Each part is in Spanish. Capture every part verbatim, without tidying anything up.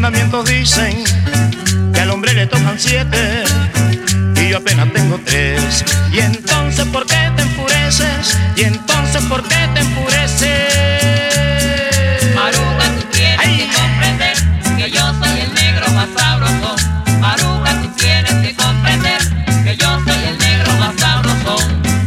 mandamientos dicen que al hombre le tocan siete y yo apenas tengo tres. Y entonces ¿por qué te enfureces? Y entonces ¿por qué te enfureces? Maruja, tú tienes Ay. que comprender que yo soy el negro más sabroso. Maruja, tú tienes que comprender que yo soy el negro más sabroso.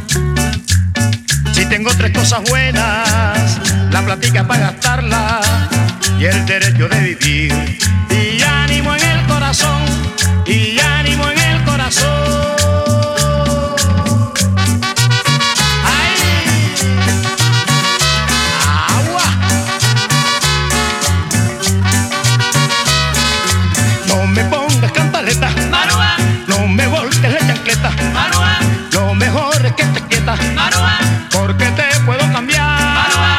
Si tengo tres cosas buenas, la platica para gastarla y el derecho de vivir, y ánimo en el corazón, y ánimo en el corazón. ¡Ay! ¡Agua! No me pongas cantaleta, Maruja, no me volques la chancleta, Maruja, lo mejor es que te quietas, Maruja, porque te puedo cambiar. Maruja.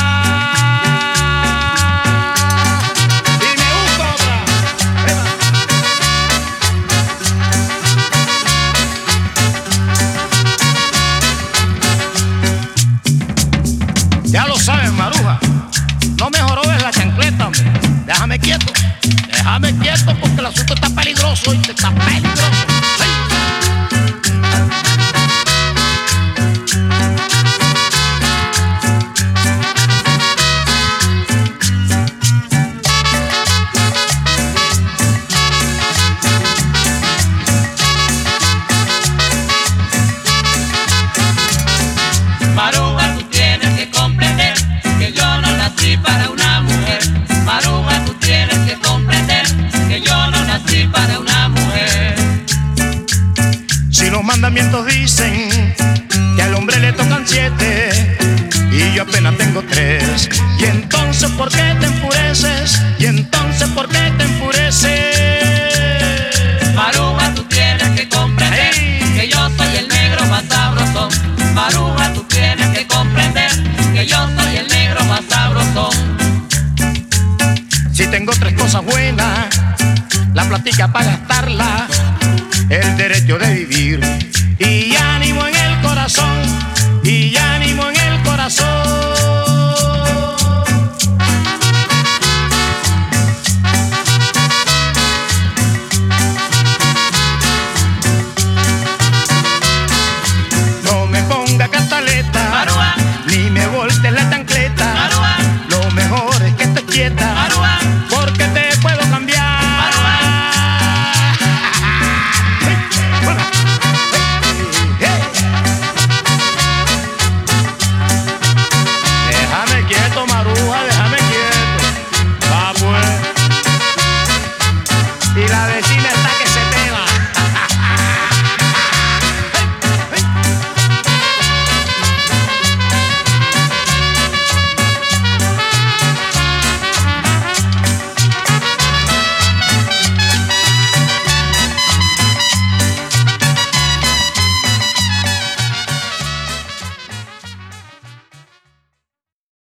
Ya lo sabes, Maruja, no me jorobes la chancleta, hombre. Déjame quieto, déjame quieto porque el asunto está peligroso y te está peligroso. ¡Sí! Maruja, tú tienes que comprender que yo no nací para una mujer. Maruja, tú tienes que comprender que yo no nací para una mujer. Si los mandamientos dicen que al hombre le tocan siete y yo apenas tengo tres, y entonces ¿por qué te enfureces? Y entonces ¿por qué te enfureces? Maruja, tú tienes que comprender Ay. que yo soy el negro más sabroso. Maruja, tú tienes que comprender que yo soy el negro más sabroso. Si tengo tres cosas buenas, la platica para gastarla, el derecho de vivir, y ánimo en el corazón, y ánimo en el corazón.